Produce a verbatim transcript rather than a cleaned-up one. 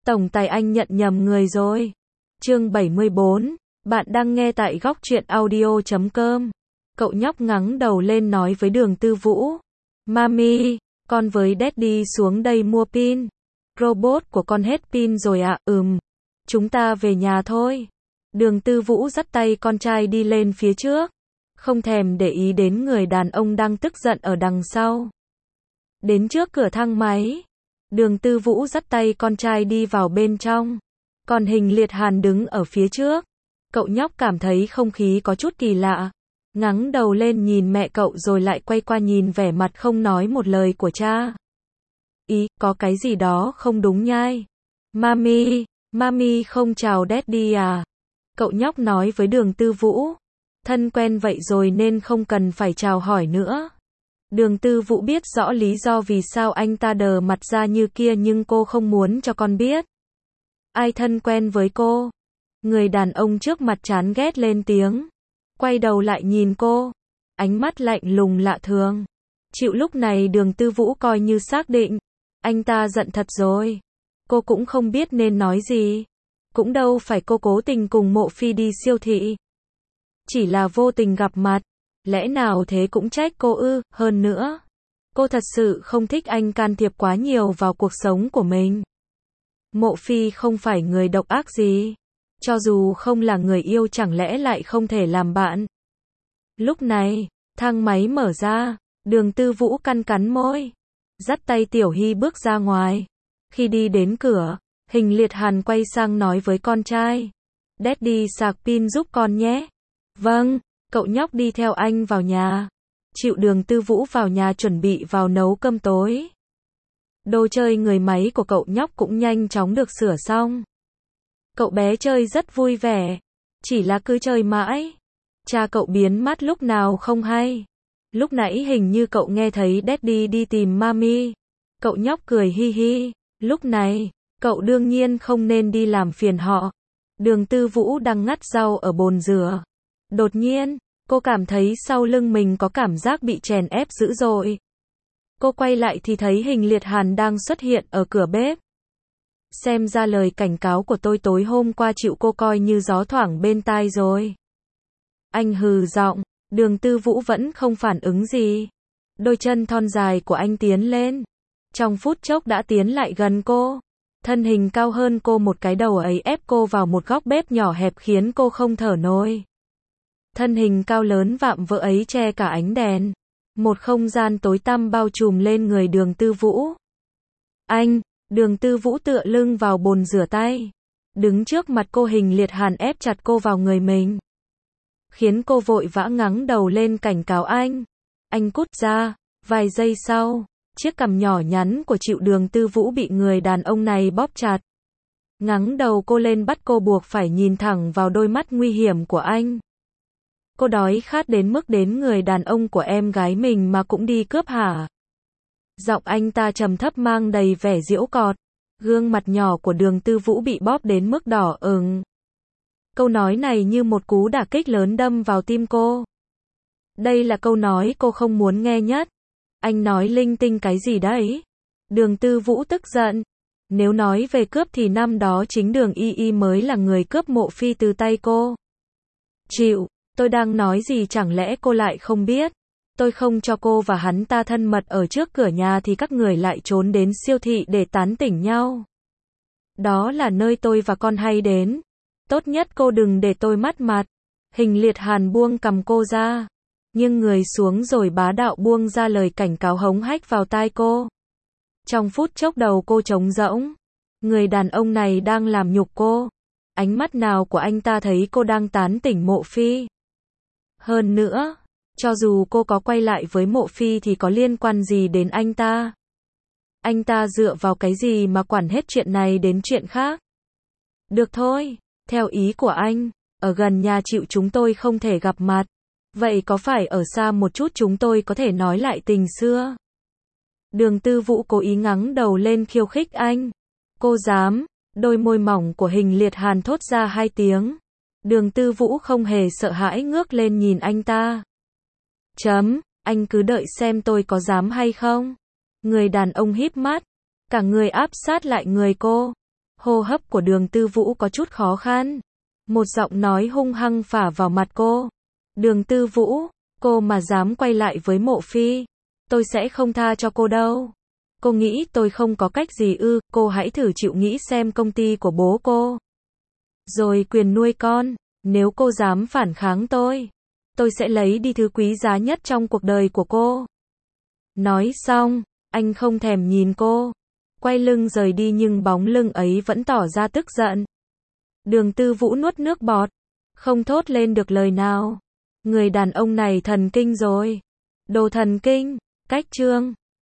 Tổng tài anh nhận nhầm người rồi. Chương bảy mươi bốn, bạn đang nghe tại góc truyện audio chấm com. Cậu nhóc ngẩng đầu lên nói với Đường Tư Vũ. Mami, con với Daddy xuống đây mua pin. Robot của con hết pin rồi ạ, à? Ừm. Chúng ta về nhà thôi. Đường Tư Vũ dắt tay con trai đi lên phía trước, không thèm để ý đến người đàn ông đang tức giận ở đằng sau. Đến trước cửa thang máy, Đường Tư Vũ dắt tay con trai đi vào bên trong, còn Hình Liệt Hàn đứng ở phía trước. Cậu nhóc cảm thấy không khí có chút kỳ lạ, ngẩng đầu lên nhìn mẹ cậu rồi lại quay qua nhìn vẻ mặt không nói một lời của cha. Ý, có cái gì đó không đúng nhai. Mami, Mami không chào Daddy à? Cậu nhóc nói với Đường Tư Vũ. Thân quen vậy rồi nên không cần phải chào hỏi nữa. Đường Tư Vũ biết rõ lý do vì sao anh ta đờ mặt ra như kia nhưng cô không muốn cho con biết. Ai thân quen với cô? Người đàn ông trước mặt chán ghét lên tiếng, quay đầu lại nhìn cô, ánh mắt lạnh lùng lạ thường. Chịu lúc này Đường Tư Vũ coi như xác định, anh ta giận thật rồi. Cô cũng không biết nên nói gì. Cũng đâu phải cô cố tình cùng Mộ Phi đi siêu thị. Chỉ là vô tình gặp mặt. Lẽ nào thế cũng trách cô ư? Hơn nữa, cô thật sự không thích anh can thiệp quá nhiều vào cuộc sống của mình. Mộ Phi không phải người độc ác gì. Cho dù không là người yêu chẳng lẽ lại không thể làm bạn. Lúc này, thang máy mở ra, Đường Tư Vũ cắn cắn môi, dắt tay Tiểu Hy bước ra ngoài. Khi đi đến cửa, Hình Liệt Hàn quay sang nói với con trai. Daddy sạc pin giúp con nhé. Vâng, cậu nhóc đi theo anh vào nhà. Chịu Đường Tư Vũ vào nhà chuẩn bị vào nấu cơm tối. Đồ chơi người máy của cậu nhóc cũng nhanh chóng được sửa xong. Cậu bé chơi rất vui vẻ, chỉ là cứ chơi mãi. Cha cậu biến mất lúc nào không hay. Lúc nãy hình như cậu nghe thấy Daddy đi tìm Mami. Cậu nhóc cười hi hi. Lúc này, cậu đương nhiên không nên đi làm phiền họ. Đường Tư Vũ đang ngắt rau ở bồn rửa. Đột nhiên, cô cảm thấy sau lưng mình có cảm giác bị chèn ép dữ dội. Cô quay lại thì thấy Hình Liệt Hàn đang xuất hiện ở cửa bếp. Xem ra lời cảnh cáo của tôi tối hôm qua chịu cô coi như gió thoảng bên tai rồi. Anh hừ giọng, Đường Tư Vũ vẫn không phản ứng gì. Đôi chân thon dài của anh tiến lên. Trong phút chốc đã tiến lại gần cô. Thân hình cao hơn cô một cái đầu ấy ép cô vào một góc bếp nhỏ hẹp khiến cô không thở nổi. Thân hình cao lớn vạm vỡ ấy che cả ánh đèn. Một không gian tối tăm bao trùm lên người Đường Tư Vũ. Anh, Đường Tư Vũ tựa lưng vào bồn rửa tay. Đứng trước mặt cô, Hình Liệt Hàn ép chặt cô vào người mình, khiến cô vội vã ngẩng đầu lên cảnh cáo anh. Anh cút ra. Vài giây sau, chiếc cằm nhỏ nhắn của Chịu Đường Tư Vũ bị người đàn ông này bóp chặt. Ngẩng đầu cô lên bắt cô buộc phải nhìn thẳng vào đôi mắt nguy hiểm của anh. Cô đói khát đến mức đến người đàn ông của em gái mình mà cũng đi cướp hả? Giọng anh ta trầm thấp mang đầy vẻ giễu cợt. Gương mặt nhỏ của Đường Tư Vũ bị bóp đến mức đỏ ửng. Câu nói này như một cú đả kích lớn đâm vào tim cô. Đây là câu nói cô không muốn nghe nhất. Anh nói linh tinh cái gì đấy? Đường Tư Vũ tức giận. Nếu nói về cướp thì năm đó chính Đường Y Y mới là người cướp Mộ Phi từ tay cô. Chịu, tôi đang nói gì chẳng lẽ cô lại không biết? Tôi không cho cô và hắn ta thân mật ở trước cửa nhà thì các người lại trốn đến siêu thị để tán tỉnh nhau. Đó là nơi tôi và con hay đến. Tốt nhất cô đừng để tôi mất mặt. Hình Liệt Hàn buông cằm cô ra, nhưng người xuống rồi bá đạo buông ra lời cảnh cáo hống hách vào tai cô. Trong phút chốc đầu cô trống rỗng. Người đàn ông này đang làm nhục cô. Ánh mắt nào của anh ta thấy cô đang tán tỉnh Mộ Phi. Hơn nữa, cho dù cô có quay lại với Mộ Phi thì có liên quan gì đến anh ta? Anh ta dựa vào cái gì mà quản hết chuyện này đến chuyện khác? Được thôi, theo ý của anh, ở gần nhà Chịu chúng tôi không thể gặp mặt. Vậy có phải ở xa một chút chúng tôi có thể nói lại tình xưa? Đường Tư Vũ cố ý ngẩng đầu lên khiêu khích anh. Cô dám? Đôi môi mỏng của Hình Liệt Hàn thốt ra hai tiếng. Đường Tư Vũ không hề sợ hãi ngước lên nhìn anh ta. Chấm, anh cứ đợi xem tôi có dám hay không. Người đàn ông híp mắt, cả người áp sát lại người cô. Hô hấp của Đường Tư Vũ có chút khó khăn. Một giọng nói hung hăng phả vào mặt cô. Đường Tư Vũ, cô mà dám quay lại với Mộ Phi, tôi sẽ không tha cho cô đâu. Cô nghĩ tôi không có cách gì ư? Cô hãy thử chịu nghĩ xem công ty của bố cô, rồi quyền nuôi con, nếu cô dám phản kháng tôi, tôi sẽ lấy đi thứ quý giá nhất trong cuộc đời của cô. Nói xong, anh không thèm nhìn cô, quay lưng rời đi, nhưng bóng lưng ấy vẫn tỏ ra tức giận. Đường Tư Vũ nuốt nước bọt, không thốt lên được lời nào. Người đàn ông này thần kinh rồi. Đồ thần kinh. Cách chương